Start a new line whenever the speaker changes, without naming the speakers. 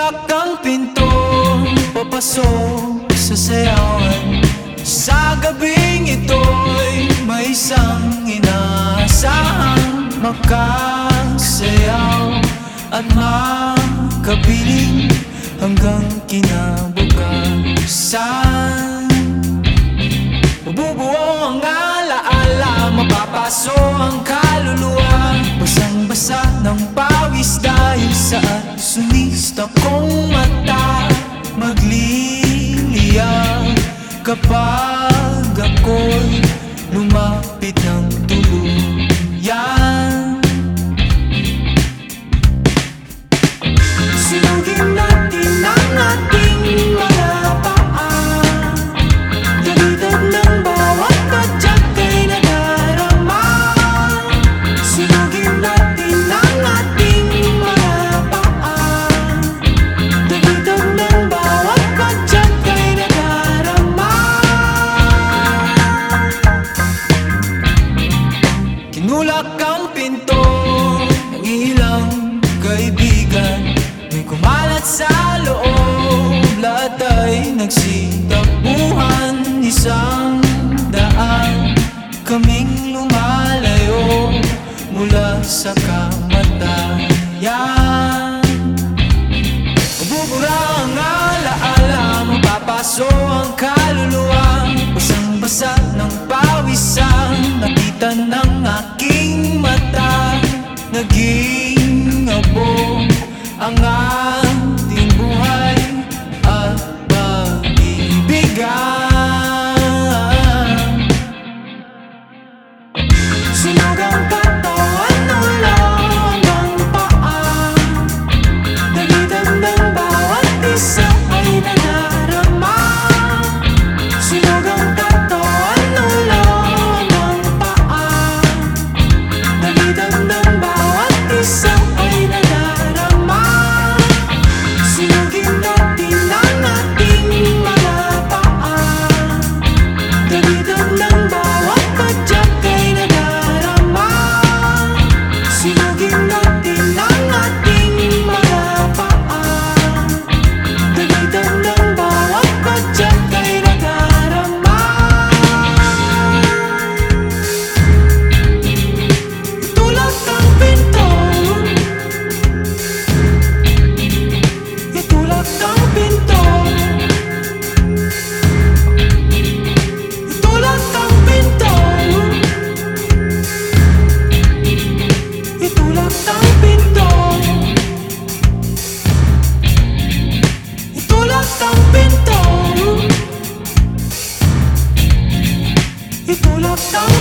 Tinulak ang pinto, papasok sa sayawan. Sa gabing ito'y may isang inaasahang makasayaw at makapiling hanggang kinabukasan. Mabubuo ang alaala, mapapaso ang kaluluwa. Basang-basa ng pawis dahil sa sunista kong mata. Magliliyab kapag ako'y lumapit ng tuluyan. Sinugin natin ang ating mga paa. Dagdag ng bawat padyak ay nadarama. Sinugin natin ang ating mga paa. Dagdag ng bawat padyak ay nadarama. Kinulak ang pinto ng ilang kaibigan. May kumalat sa loob, lahat ay nagsitakbuhan. Isang daan kaming lumalayo mula sa kamatayan. Mabubura ang alaala, mapapaso ang kaluluwa. Basang-basa ng pawisan, nakita ng aking mata. Naging abong ang ating buhay at pag-ibigan. Sunog ang katawan, ulo hanggang paa. Dagdag ng bawat isa ay nadarama. Sunog ang katawan, ulo hanggang paa. Dagdag ng bawat isa ay nadarama. Sinugin natin ang ating mga paa. Dagdag ng bawat padyak ay nadarama. Sinugin natin ang ating mga paa. Dagdag ng bawat padyak ay nadarama. Itulak ang pinto. Itulak ang pinto. Itulak ang pinto. Itulak ang pinto. Itulak ang pinto. Itulak ang